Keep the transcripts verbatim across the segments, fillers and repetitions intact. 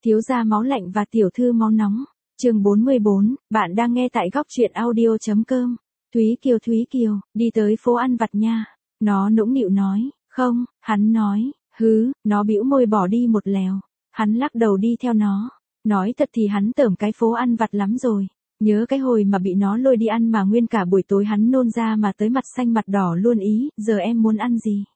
Thiếu gia máu lạnh và tiểu thư máu nóng. Chương bốn mươi bốn, bạn đang nghe tại góc truyện audio chấm com. Thúy Kiều Thúy Kiều, đi tới phố ăn vặt nha. Nó nũng nịu nói, không, hắn nói, hứ, nó bĩu môi bỏ đi một lèo. Hắn lắc đầu đi theo nó. Nói thật thì hắn tởm cái phố ăn vặt lắm rồi. Nhớ cái hồi mà bị nó lôi đi ăn mà nguyên cả buổi tối hắn nôn ra mà tới mặt xanh mặt đỏ luôn ý, giờ em muốn ăn gì?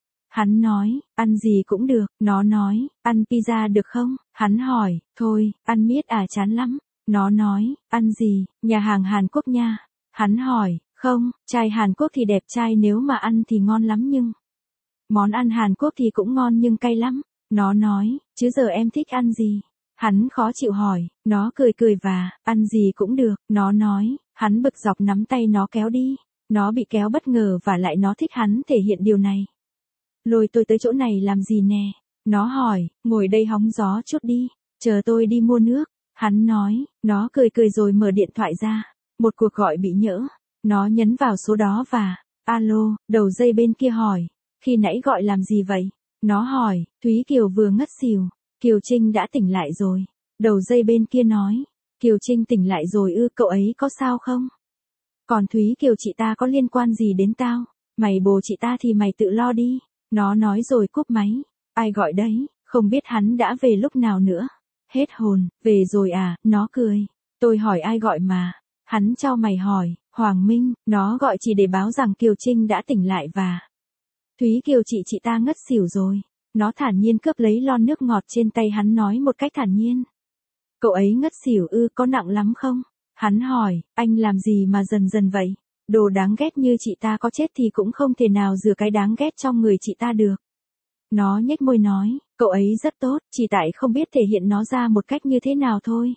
Hắn nói, ăn gì cũng được, nó nói, ăn pizza được không? Hắn hỏi, thôi, ăn miết à chán lắm. Nó nói, ăn gì, nhà hàng Hàn Quốc nha. Hắn hỏi, không, trai Hàn Quốc thì đẹp trai nếu mà ăn thì ngon lắm nhưng... Món ăn Hàn Quốc thì cũng ngon nhưng cay lắm. Nó nói, chứ giờ em thích ăn gì? Hắn khó chịu hỏi, nó cười cười và, ăn gì cũng được, nó nói, hắn bực dọc nắm tay nó kéo đi. Nó bị kéo bất ngờ và lại nó thích hắn thể hiện điều này. Lôi tôi tới chỗ này làm gì nè? Nó hỏi, ngồi đây hóng gió chút đi, chờ tôi đi mua nước. Hắn nói, nó cười cười rồi mở điện thoại ra. Một cuộc gọi bị nhỡ. Nó nhấn vào số đó và, alo, đầu dây bên kia hỏi, khi nãy gọi làm gì vậy? Nó hỏi, Thúy Kiều vừa ngất xỉu. Kiều Trinh đã tỉnh lại rồi. Đầu dây bên kia nói, Kiều Trinh tỉnh lại rồi ư, cậu ấy có sao không? Còn Thúy Kiều chị ta có liên quan gì đến tao? Mày bồ chị ta thì mày tự lo đi. Nó nói rồi cúp máy. Ai gọi đấy? Không biết hắn đã về lúc nào nữa. Hết hồn, về rồi à? Nó cười. Tôi hỏi ai gọi mà? Hắn cho mày hỏi, Hoàng Minh. Nó gọi chỉ để báo rằng Kiều Trinh đã tỉnh lại và Thúy Kiều chị chị ta ngất xỉu rồi. Nó thản nhiên cướp lấy lon nước ngọt trên tay hắn nói một cách thản nhiên. Cậu ấy ngất xỉu ư, có nặng lắm không? Hắn hỏi, anh làm gì mà dần dần vậy? Đồ đáng ghét như chị ta có chết thì cũng không thể nào rửa cái đáng ghét trong người chị ta được. Nó nhếch môi nói, cậu ấy rất tốt, chỉ tại không biết thể hiện nó ra một cách như thế nào thôi.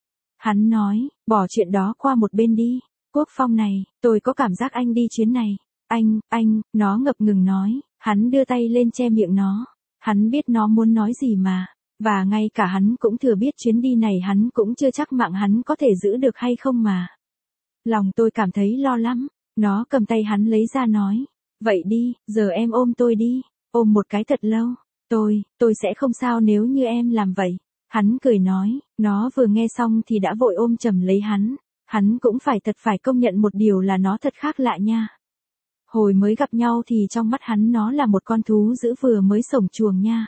Hắn nói, bỏ chuyện đó qua một bên đi. Quốc Phong này, tôi có cảm giác anh đi chuyến này. Anh, anh, nó ngập ngừng nói, hắn đưa tay lên che miệng nó. Hắn biết nó muốn nói gì mà. Và ngay cả hắn cũng thừa biết chuyến đi này hắn cũng chưa chắc mạng hắn có thể giữ được hay không mà. Lòng tôi cảm thấy lo lắm. Nó cầm tay hắn lấy ra nói. Vậy đi, giờ em ôm tôi đi. Ôm một cái thật lâu. Tôi, tôi sẽ không sao nếu như em làm vậy. Hắn cười nói. Nó vừa nghe xong thì đã vội ôm chầm lấy hắn. Hắn cũng phải thật phải công nhận một điều là nó thật khác lạ nha. Hồi mới gặp nhau thì trong mắt hắn nó là một con thú dữ vừa mới sổng chuồng nha.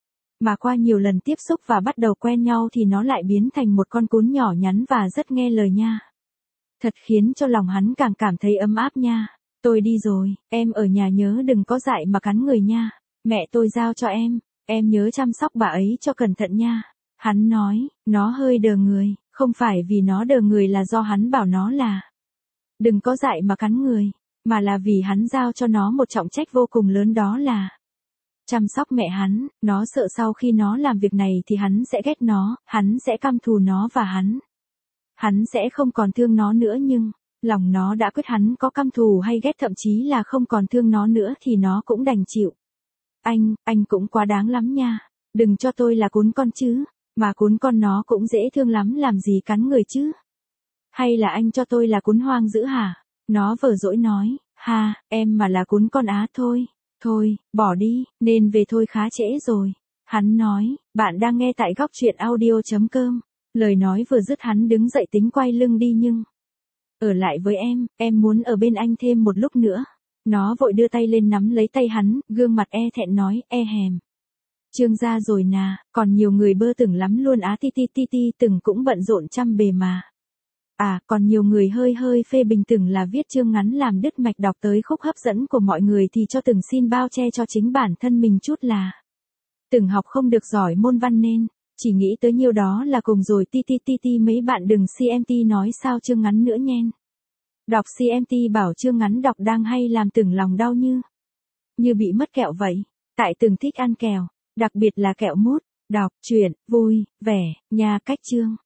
Mà qua nhiều lần tiếp xúc và bắt đầu quen nhau thì nó lại biến thành một con cún nhỏ nhắn và rất nghe lời nha. Thật khiến cho lòng hắn càng cảm thấy ấm áp nha. Tôi đi rồi, em ở nhà nhớ đừng có dại mà cắn người nha. Mẹ tôi giao cho em, em nhớ chăm sóc bà ấy cho cẩn thận nha. Hắn nói, nó hơi đờ người, không phải vì nó đờ người là do hắn bảo nó là đừng có dại mà cắn người, mà là vì hắn giao cho nó một trọng trách vô cùng lớn đó là chăm sóc mẹ hắn. Nó sợ sau khi nó làm việc này thì hắn sẽ ghét nó, hắn sẽ căm thù nó và hắn. Hắn sẽ không còn thương nó nữa nhưng, lòng nó đã quyết hắn có căm thù hay ghét thậm chí là không còn thương nó nữa thì nó cũng đành chịu. Anh, anh cũng quá đáng lắm nha. Đừng cho tôi là cún con chứ, mà cún con nó cũng dễ thương lắm làm gì cắn người chứ. Hay là anh cho tôi là cún hoang dữ hả? Nó vờ dỗi nói, ha, em mà là cún con á thôi. Thôi, bỏ đi, nên về thôi khá trễ rồi. Hắn nói, bạn đang nghe tại góc truyện audio chấm com. Lời nói vừa dứt hắn đứng dậy tính quay lưng đi nhưng. Ở lại với em, em muốn ở bên anh thêm một lúc nữa. Nó vội đưa tay lên nắm lấy tay hắn, gương mặt e thẹn nói, e hèm. Trương gia rồi nà, còn nhiều người bơ tưởng lắm luôn á ti ti ti ti từng cũng bận rộn trăm bề mà. À, còn nhiều người hơi hơi phê bình từng là viết chương ngắn làm đứt mạch đọc tới khúc hấp dẫn của mọi người thì cho từng xin bao che cho chính bản thân mình chút là từng học không được giỏi môn văn nên, chỉ nghĩ tới nhiêu đó là cùng rồi ti ti ti ti mấy bạn đừng xê em tê nói sao chương ngắn nữa nhen. Đọc xê em tê bảo chương ngắn đọc đang hay làm từng lòng đau như, như bị mất kẹo vậy, tại từng thích ăn kẹo, đặc biệt là kẹo mút, đọc, truyện, vui, vẻ, nha cách chương.